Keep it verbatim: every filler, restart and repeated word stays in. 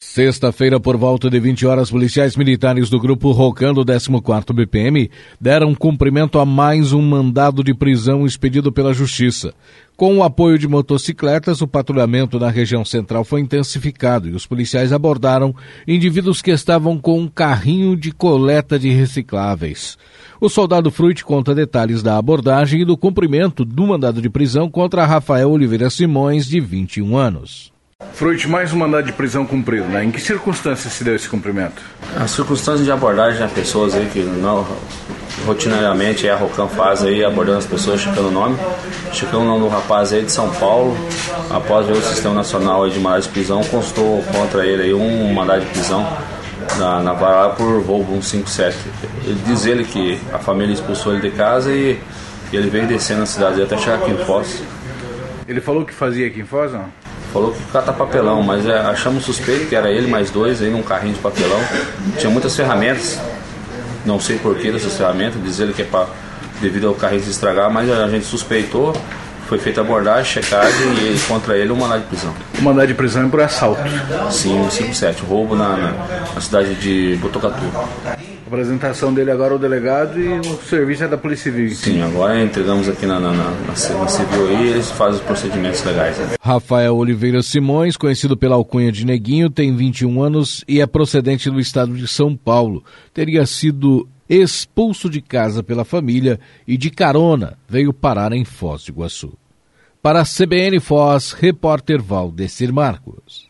Sexta-feira, por volta de vinte horas, policiais militares do Grupo Rocan do décimo quarto B P M deram cumprimento a mais um mandado de prisão expedido pela Justiça. Com o apoio de motocicletas, o patrulhamento na região central foi intensificado e os policiais abordaram indivíduos que estavam com um carrinho de coleta de recicláveis. O soldado Fruit conta detalhes da abordagem e do cumprimento do mandado de prisão contra Rafael Oliveira Simões, de vinte e um anos. Fruit, mais um mandado de prisão cumprido, né? Em que circunstâncias se deu esse cumprimento? As circunstâncias de abordagem de pessoas aí que não, rotineiramente a Rocan faz aí, abordando as pessoas, checando o nome. Checando o nome do rapaz aí de São Paulo, após ver o Sistema Nacional aí de mandado de prisão, constou contra ele aí um mandado de prisão na, na vara por roubo cento e cinquenta e sete. Ele diz ele que a família expulsou ele de casa e, e ele veio descendo na cidade até chegar aqui em Foz. Ele falou que fazia aqui em Foz, não? Falou que cata papelão, mas é, achamos suspeito que era ele mais dois aí num carrinho de papelão. Tinha muitas ferramentas, não sei porquê dessas ferramentas, diz ele que é pra, devido ao carrinho se estragar, mas a gente suspeitou, foi feita a abordagem, checagem e ele, contra ele um mandado de prisão. O mandado de prisão é por assalto? Sim, cento e cinquenta e sete, roubo na, na, na cidade de Botucatu. A apresentação dele agora ao delegado e o serviço é da Polícia Civil. Sim, agora entregamos aqui na, na, na, na Civil aí e eles fazem os procedimentos legais. Né? Rafael Oliveira Simões, conhecido pela alcunha de Neguinho, tem vinte e um anos e é procedente do estado de São Paulo. Teria sido expulso de casa pela família e de carona veio parar em Foz do Iguaçu. Para a C B N Foz, repórter Valdecir Marcos.